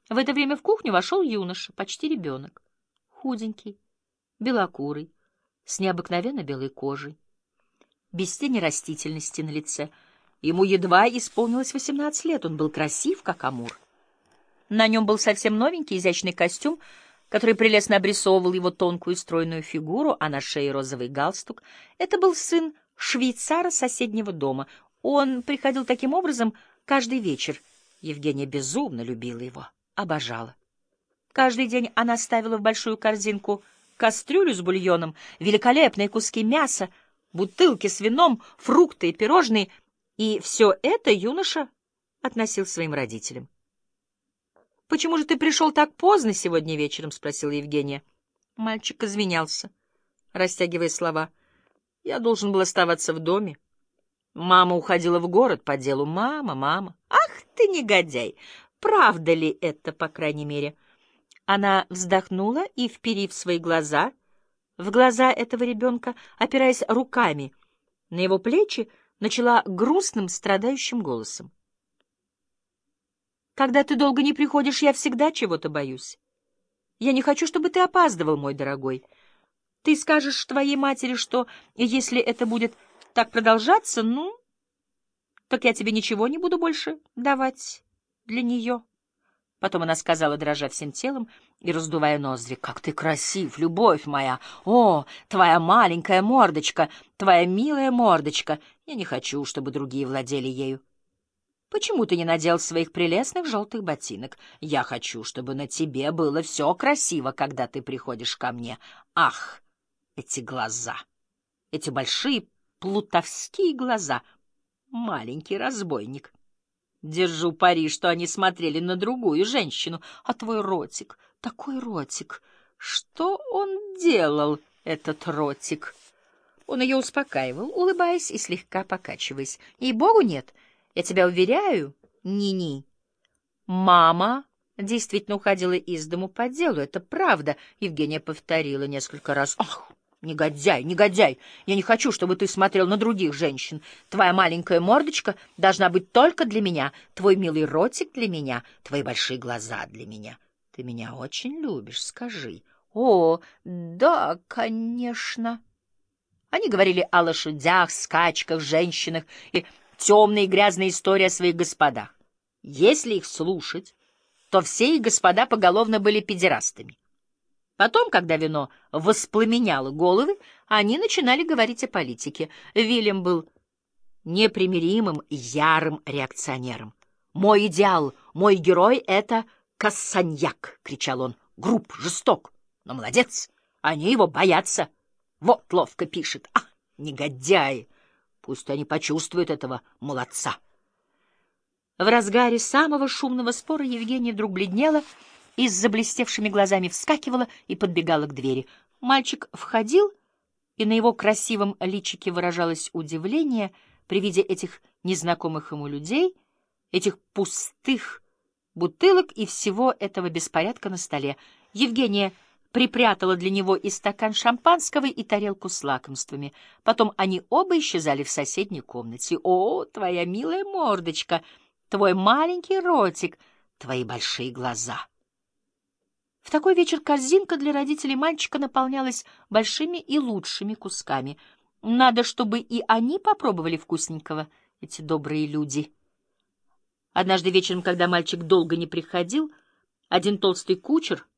В это время в кухню вошел юноша, почти ребенок, худенький, белокурый, с необыкновенно белой кожей, без тени растительности на лице. Ему едва исполнилось 18 лет, он был красив, как амур. На нем был совсем новенький изящный костюм, который прелестно обрисовывал его тонкую стройную фигуру, а на шее розовый галстук. Это был сын швейцара соседнего дома. Он приходил таким образом каждый вечер. Евгения безумно любила его, обожала. Каждый день она ставила в большую корзинку кастрюлю с бульоном, великолепные куски мяса, бутылки с вином, фрукты и пирожные, и все это юноша относил своим родителям. — Почему же ты пришел так поздно сегодня вечером? — спросила Евгения. Мальчик извинялся, растягивая слова. — Я должен был оставаться в доме. Мама уходила в город по делу. Мама. Ах ты негодяй! Правда ли это, по крайней мере? Она вздохнула и, вперив свои глаза в глаза этого ребенка, опираясь руками на его плечи, начала грустным, страдающим голосом. Когда ты долго не приходишь, я всегда чего-то боюсь. Я не хочу, чтобы ты опаздывал, мой дорогой. Ты скажешь твоей матери, что если это будет так продолжаться, так я тебе ничего не буду больше давать для нее. Потом она сказала, дрожа всем телом и раздувая ноздри: «Как ты красив, любовь моя! О, твоя маленькая мордочка, твоя милая мордочка! Я не хочу, чтобы другие владели ею. Почему ты не надел своих прелестных желтых ботинок? Я хочу, чтобы на тебе было все красиво, когда ты приходишь ко мне. Ах, эти глаза! Эти большие плутовские глаза! Маленький разбойник! Держу пари, что они смотрели на другую женщину. А твой ротик, такой ротик! Что он делал, этот ротик?» Он ее успокаивал, улыбаясь и слегка покачиваясь. «Ей-богу, нет! Я тебя уверяю, Ни-Ни. Мама действительно уходила из дому по делу, это правда», — Евгения повторила несколько раз. «Ах, негодяй, негодяй! Я не хочу, чтобы ты смотрел на других женщин. Твоя маленькая мордочка должна быть только для меня, твой милый ротик для меня, твои большие глаза для меня. Ты меня очень любишь, скажи». «О, да, конечно». Они говорили о лошадях, скачках, женщинах и темные и грязные истории о своих господах. Если их слушать, то все их господа поголовно были педерастами. Потом, когда вино воспламеняло головы, они начинали говорить о политике. Вильям был непримиримым, ярым реакционером. «Мой идеал, мой герой — это Кассаньяк!» — кричал он. «Груб, жесток, но молодец! Они его боятся! Вот ловко пишет! Ах, негодяи! Пусть они почувствуют этого молодца!» В разгаре самого шумного спора Евгения вдруг бледнела и с заблестевшими глазами вскакивала и подбегала к двери. Мальчик входил, и на его красивом личике выражалось удивление при виде этих незнакомых ему людей, этих пустых бутылок и всего этого беспорядка на столе. Евгения припрятала для него и стакан шампанского, и тарелку с лакомствами. Потом они оба исчезали в соседней комнате. «О, твоя милая мордочка! Твой маленький ротик! Твои большие глаза!» В такой вечер корзинка для родителей мальчика наполнялась большими и лучшими кусками. Надо, чтобы и они попробовали вкусненького, эти добрые люди. Однажды вечером, когда мальчик долго не приходил, один толстый кучер